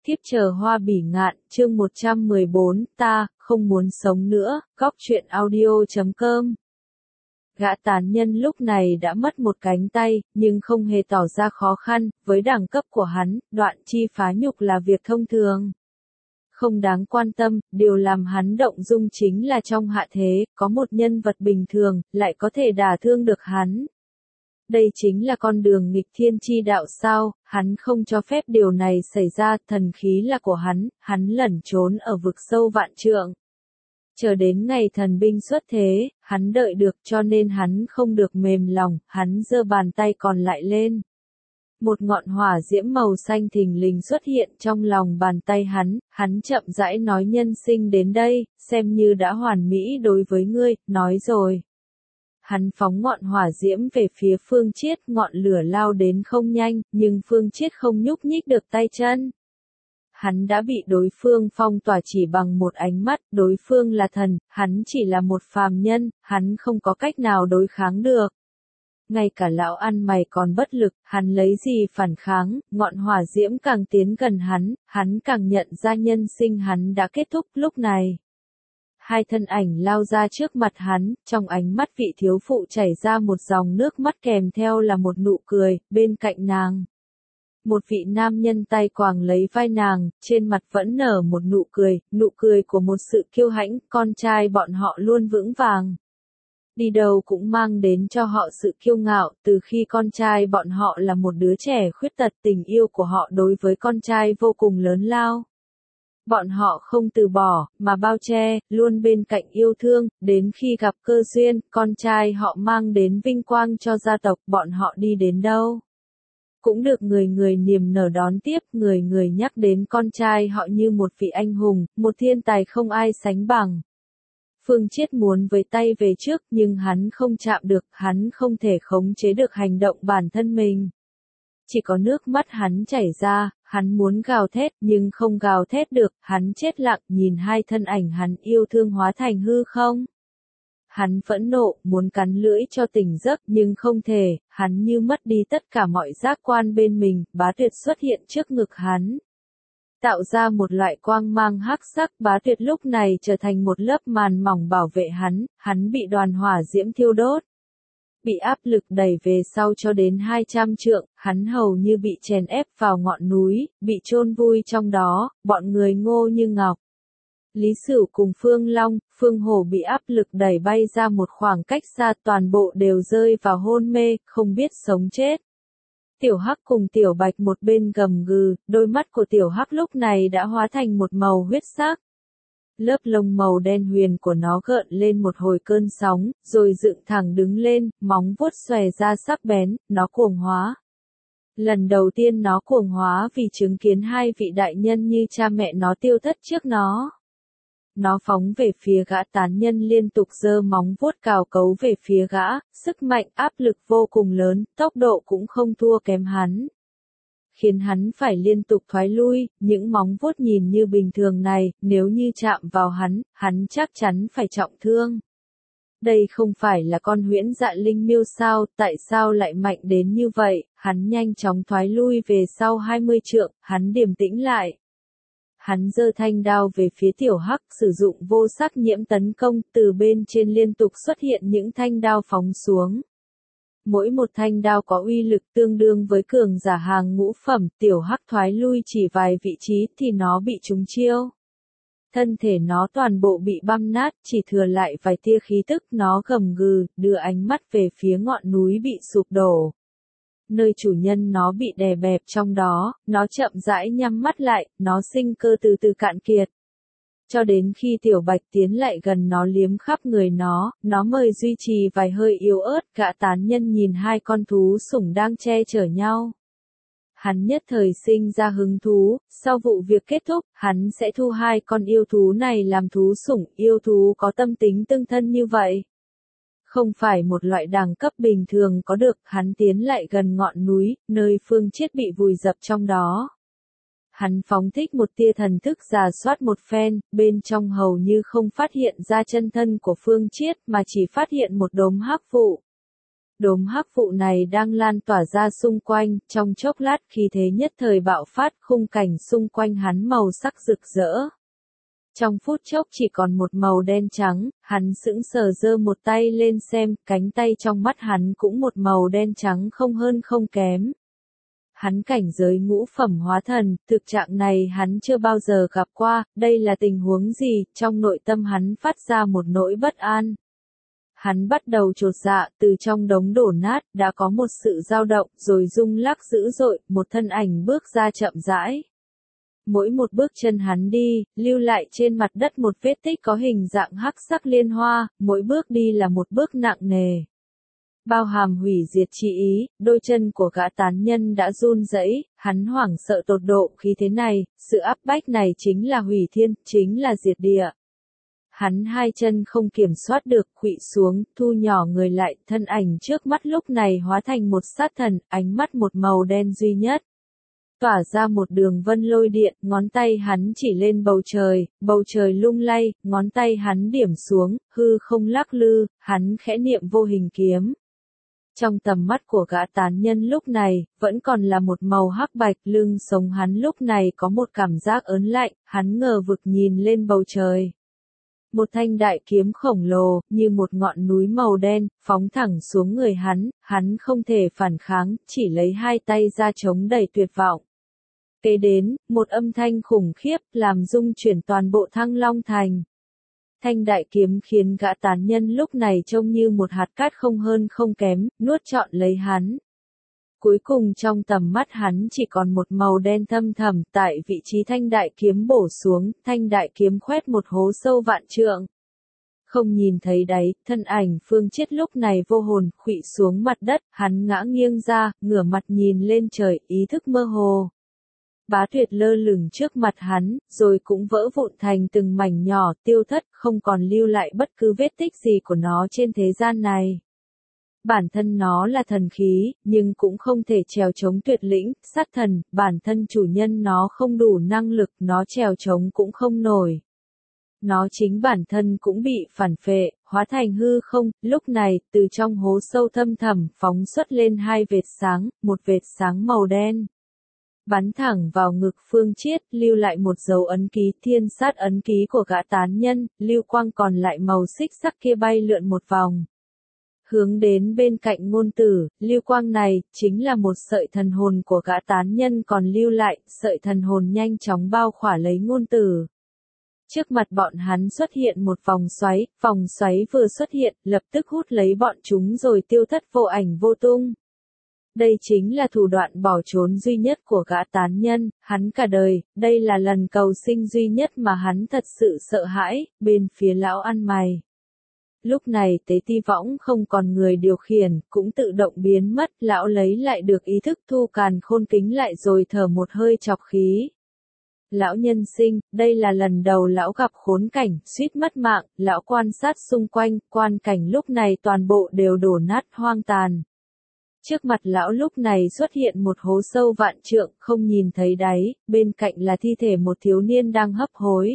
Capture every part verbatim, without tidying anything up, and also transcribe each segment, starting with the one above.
Thiếp chờ hoa bỉ ngạn, chương một trăm mười bốn, ta, không muốn sống nữa, góc truyện audio chấm com. Gã tán nhân lúc này đã mất một cánh tay, nhưng không hề tỏ ra khó khăn, với đẳng cấp của hắn, đoạn chi phá nhục là việc thông thường. Không đáng quan tâm, điều làm hắn động dung chính là trong hạ thế, có một nhân vật bình thường, lại có thể đả thương được hắn. Đây chính là con đường nghịch thiên chi đạo sao, hắn không cho phép điều này xảy ra, thần khí là của hắn, hắn lẩn trốn ở vực sâu vạn trượng. Chờ đến ngày thần binh xuất thế, hắn đợi được cho nên hắn không được mềm lòng, hắn giơ bàn tay còn lại lên. Một ngọn hỏa diễm màu xanh thình lình xuất hiện trong lòng bàn tay hắn, hắn chậm rãi nói nhân sinh đến đây, xem như đã hoàn mỹ đối với ngươi, nói rồi. Hắn phóng ngọn hỏa diễm về phía Phương Chiết, ngọn lửa lao đến không nhanh, nhưng Phương Chiết không nhúc nhích được tay chân. Hắn đã bị đối phương phong tỏa chỉ bằng một ánh mắt, đối phương là thần, hắn chỉ là một phàm nhân, hắn không có cách nào đối kháng được. Ngay cả lão ăn mày còn bất lực, hắn lấy gì phản kháng, ngọn hỏa diễm càng tiến gần hắn, hắn càng nhận ra nhân sinh hắn đã kết thúc lúc này. Hai thân ảnh lao ra trước mặt hắn, trong ánh mắt vị thiếu phụ chảy ra một dòng nước mắt kèm theo là một nụ cười, bên cạnh nàng. Một vị nam nhân tay quàng lấy vai nàng, trên mặt vẫn nở một nụ cười, nụ cười của một sự kiêu hãnh, con trai bọn họ luôn vững vàng. Đi đâu cũng mang đến cho họ sự kiêu ngạo, từ khi con trai bọn họ là một đứa trẻ khuyết tật, tình yêu của họ đối với con trai vô cùng lớn lao. Bọn họ không từ bỏ, mà bao che, luôn bên cạnh yêu thương, đến khi gặp cơ duyên, con trai họ mang đến vinh quang cho gia tộc, bọn họ đi đến đâu cũng được người người niềm nở đón tiếp, người người nhắc đến con trai họ như một vị anh hùng, một thiên tài không ai sánh bằng. Phương Chiết muốn với tay về trước, nhưng hắn không chạm được, hắn không thể khống chế được hành động bản thân mình. Chỉ có nước mắt hắn chảy ra, hắn muốn gào thét, nhưng không gào thét được, hắn chết lặng, nhìn hai thân ảnh hắn yêu thương hóa thành hư không. Hắn phẫn nộ, muốn cắn lưỡi cho tỉnh giấc, nhưng không thể, hắn như mất đi tất cả mọi giác quan bên mình, Bá Tuyệt xuất hiện trước ngực hắn. Tạo ra một loại quang mang hắc sắc, Bá Tuyệt lúc này trở thành một lớp màn mỏng bảo vệ hắn, hắn bị đoàn hỏa diễm thiêu đốt. Bị áp lực đẩy về sau cho đến hai trăm trượng, hắn hầu như bị chèn ép vào ngọn núi, bị chôn vùi trong đó, bọn người Ngô Như Ngọc. Lý Sửu cùng Phương Long, Phương Hổ bị áp lực đẩy bay ra một khoảng cách xa, toàn bộ đều rơi vào hôn mê, không biết sống chết. Tiểu Hắc cùng Tiểu Bạch một bên gầm gừ, đôi mắt của Tiểu Hắc lúc này đã hóa thành một màu huyết sắc. Lớp lông màu đen huyền của nó gợn lên một hồi cơn sóng, rồi dựng thẳng đứng lên, móng vuốt xòe ra sắc bén, nó cuồng hóa. Lần đầu tiên nó cuồng hóa vì chứng kiến hai vị đại nhân như cha mẹ nó tiêu thất trước nó. Nó phóng về phía gã tán nhân liên tục giơ móng vuốt cào cấu về phía gã, sức mạnh áp lực vô cùng lớn, tốc độ cũng không thua kém hắn. Khiến hắn phải liên tục thoái lui, những móng vuốt nhìn như bình thường này, nếu như chạm vào hắn, hắn chắc chắn phải trọng thương. Đây không phải là con huyễn dạ linh miêu sao, tại sao lại mạnh đến như vậy, hắn nhanh chóng thoái lui về sau hai mươi trượng, hắn điềm tĩnh lại. Hắn giơ thanh đao về phía Tiểu Hắc, sử dụng vô sắc nhiễm tấn công, từ bên trên liên tục xuất hiện những thanh đao phóng xuống. Mỗi một thanh đao có uy lực tương đương với cường giả hàng ngũ phẩm, Tiểu Hắc thoái lui chỉ vài vị trí thì nó bị trúng chiêu. Thân thể nó toàn bộ bị băm nát, chỉ thừa lại vài tia khí tức, nó gầm gừ, đưa ánh mắt về phía ngọn núi bị sụp đổ. Nơi chủ nhân nó bị đè bẹp trong đó, nó chậm rãi nhắm mắt lại, nó sinh cơ từ từ cạn kiệt. Cho đến khi Tiểu Bạch tiến lại gần nó liếm khắp người nó, nó mời duy trì vài hơi yếu ớt, gã tán nhân nhìn hai con thú sủng đang che chở nhau. Hắn nhất thời sinh ra hứng thú, sau vụ việc kết thúc, hắn sẽ thu hai con yêu thú này làm thú sủng, yêu thú có tâm tính tương thân như vậy. Không phải một loại đẳng cấp bình thường có được, hắn tiến lại gần ngọn núi, nơi Phương Chiết bị vùi dập trong đó. Hắn phóng thích một tia thần thức rà soát một phen, bên trong hầu như không phát hiện ra chân thân của Phương Chiết mà chỉ phát hiện một đốm hắc vụ. Đốm hắc vụ này đang lan tỏa ra xung quanh, trong chốc lát khí thế nhất thời bạo phát, khung cảnh xung quanh hắn màu sắc rực rỡ. Trong phút chốc chỉ còn một màu đen trắng, hắn sững sờ giơ một tay lên xem, cánh tay trong mắt hắn cũng một màu đen trắng không hơn không kém. Hắn cảnh giới ngũ phẩm hóa thần, thực trạng này hắn chưa bao giờ gặp qua, đây là tình huống gì, trong nội tâm hắn phát ra một nỗi bất an. Hắn bắt đầu chột dạ, từ trong đống đổ nát, đã có một sự dao động, rồi rung lắc dữ dội, một thân ảnh bước ra chậm rãi. Mỗi một bước chân hắn đi, lưu lại trên mặt đất một vết tích có hình dạng hắc sắc liên hoa, mỗi bước đi là một bước nặng nề. Bao hàm hủy diệt chi ý, đôi chân của gã tán nhân đã run rẩy, hắn hoảng sợ tột độ khi thế này, sự áp bách này chính là hủy thiên, chính là diệt địa. Hắn hai chân không kiểm soát được, khuỵu xuống, thu nhỏ người lại, thân ảnh trước mắt lúc này hóa thành một sát thần, ánh mắt một màu đen duy nhất. Tỏa ra một đường vân lôi điện, ngón tay hắn chỉ lên bầu trời, bầu trời lung lay, ngón tay hắn điểm xuống, hư không lắc lư, hắn khẽ niệm vô hình kiếm. Trong tầm mắt của gã tán nhân lúc này, vẫn còn là một màu hắc bạch, lưng sống hắn lúc này có một cảm giác ớn lạnh, hắn ngờ vực nhìn lên bầu trời. Một thanh đại kiếm khổng lồ, như một ngọn núi màu đen, phóng thẳng xuống người hắn, hắn không thể phản kháng, chỉ lấy hai tay ra chống đầy tuyệt vọng. Kế đến, một âm thanh khủng khiếp, làm rung chuyển toàn bộ Thăng Long Thành. Thanh đại kiếm khiến gã tán nhân lúc này trông như một hạt cát không hơn không kém, nuốt trọn lấy hắn. Cuối cùng trong tầm mắt hắn chỉ còn một màu đen thâm thẳm, tại vị trí thanh đại kiếm bổ xuống, thanh đại kiếm khoét một hố sâu vạn trượng. Không nhìn thấy đáy, thân ảnh Phương Chiết lúc này vô hồn, khuỵu xuống mặt đất, hắn ngã nghiêng ra, ngửa mặt nhìn lên trời, ý thức mơ hồ. Bá Tuyệt lơ lửng trước mặt hắn, rồi cũng vỡ vụn thành từng mảnh nhỏ, tiêu thất, không còn lưu lại bất cứ vết tích gì của nó trên thế gian này. Bản thân nó là thần khí, nhưng cũng không thể trèo chống tuyệt lĩnh, sát thần, bản thân chủ nhân nó không đủ năng lực, nó trèo chống cũng không nổi. Nó chính bản thân cũng bị phản phệ, hóa thành hư không, lúc này, từ trong hố sâu thâm thẳm, phóng xuất lên hai vệt sáng, một vệt sáng màu đen. Bắn thẳng vào ngực Phương Chiết, lưu lại một dấu ấn ký, thiên sát ấn ký của gã tán nhân, lưu quang còn lại màu xích sắc kia bay lượn một vòng. Hướng đến bên cạnh ngôn tử, lưu quang này, chính là một sợi thần hồn của gã tán nhân còn lưu lại, sợi thần hồn nhanh chóng bao khỏa lấy ngôn tử. Trước mặt bọn hắn xuất hiện một vòng xoáy, vòng xoáy vừa xuất hiện, lập tức hút lấy bọn chúng rồi tiêu thất vô ảnh vô tung. Đây chính là thủ đoạn bỏ trốn duy nhất của gã tán nhân, hắn cả đời, đây là lần cầu sinh duy nhất mà hắn thật sự sợ hãi, bên phía lão ăn mày. Lúc này tế ti võng không còn người điều khiển, cũng tự động biến mất, lão lấy lại được ý thức thu càn khôn kính lại rồi thở một hơi chọc khí. Lão nhân sinh, đây là lần đầu lão gặp khốn cảnh, suýt mất mạng, lão quan sát xung quanh, quan cảnh lúc này toàn bộ đều đổ nát hoang tàn. Trước mặt lão lúc này xuất hiện một hố sâu vạn trượng, không nhìn thấy đáy, bên cạnh là thi thể một thiếu niên đang hấp hối.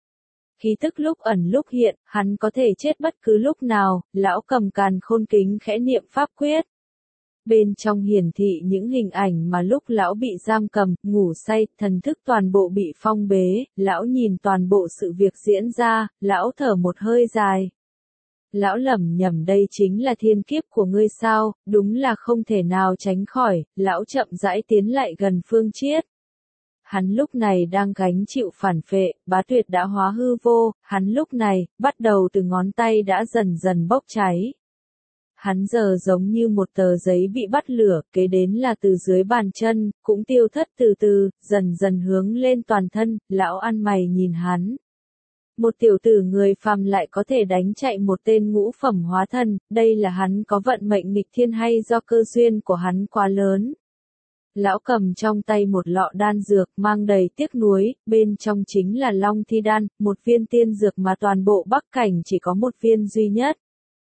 Khí tức lúc ẩn lúc hiện, hắn có thể chết bất cứ lúc nào, lão cầm càn khôn kính khẽ niệm pháp quyết. Bên trong hiển thị những hình ảnh mà lúc lão bị giam cầm, ngủ say, thần thức toàn bộ bị phong bế, lão nhìn toàn bộ sự việc diễn ra, lão thở một hơi dài. Lão lẩm nhẩm đây chính là thiên kiếp của ngươi sao, đúng là không thể nào tránh khỏi, lão chậm rãi tiến lại gần Phương Chiết. Hắn lúc này đang gánh chịu phản phệ, Bá Tuyệt đã hóa hư vô, hắn lúc này, bắt đầu từ ngón tay đã dần dần bốc cháy. Hắn giờ giống như một tờ giấy bị bắt lửa, kế đến là từ dưới bàn chân, cũng tiêu thất từ từ, dần dần hướng lên toàn thân, lão ăn mày nhìn hắn. Một tiểu tử người phàm lại có thể đánh chạy một tên ngũ phẩm hóa thần, đây là hắn có vận mệnh nghịch thiên hay do cơ duyên của hắn quá lớn. Lão cầm trong tay một lọ đan dược mang đầy tiếc nuối, bên trong chính là Long Thi Đan, một viên tiên dược mà toàn bộ Bắc Cảnh chỉ có một viên duy nhất.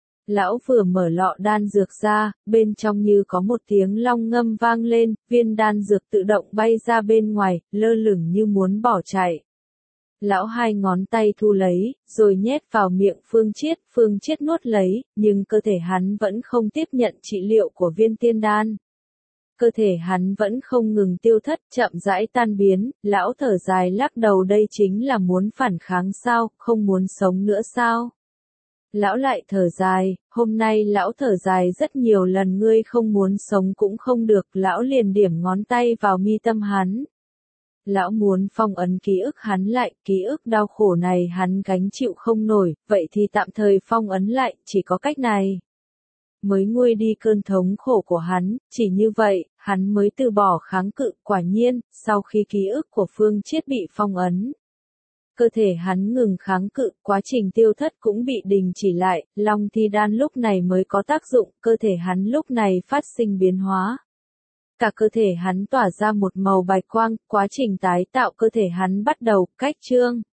Lão vừa mở lọ đan dược ra, bên trong như có một tiếng long ngâm vang lên, viên đan dược tự động bay ra bên ngoài, lơ lửng như muốn bỏ chạy. Lão hai ngón tay thu lấy, rồi nhét vào miệng Phương Chiết, Phương Chiết nuốt lấy, nhưng cơ thể hắn vẫn không tiếp nhận trị liệu của viên tiên đan. Cơ thể hắn vẫn không ngừng tiêu thất, chậm rãi tan biến, lão thở dài lắc đầu, đây chính là muốn phản kháng sao, không muốn sống nữa sao? Lão lại thở dài, hôm nay lão thở dài rất nhiều lần, ngươi không muốn sống cũng không được, lão liền điểm ngón tay vào mi tâm hắn. Lão muốn phong ấn ký ức hắn lại, ký ức đau khổ này hắn gánh chịu không nổi, vậy thì tạm thời phong ấn lại, chỉ có cách này mới nguôi đi cơn thống khổ của hắn, chỉ như vậy, hắn mới từ bỏ kháng cự. Quả nhiên, sau khi ký ức của Phương Chiết bị phong ấn, cơ thể hắn ngừng kháng cự, quá trình tiêu thất cũng bị đình chỉ lại, Long Thi Đan lúc này mới có tác dụng, cơ thể hắn lúc này phát sinh biến hóa. Cả cơ thể hắn tỏa ra một màu bạch quang, quá trình tái tạo cơ thể hắn bắt đầu, cách chương.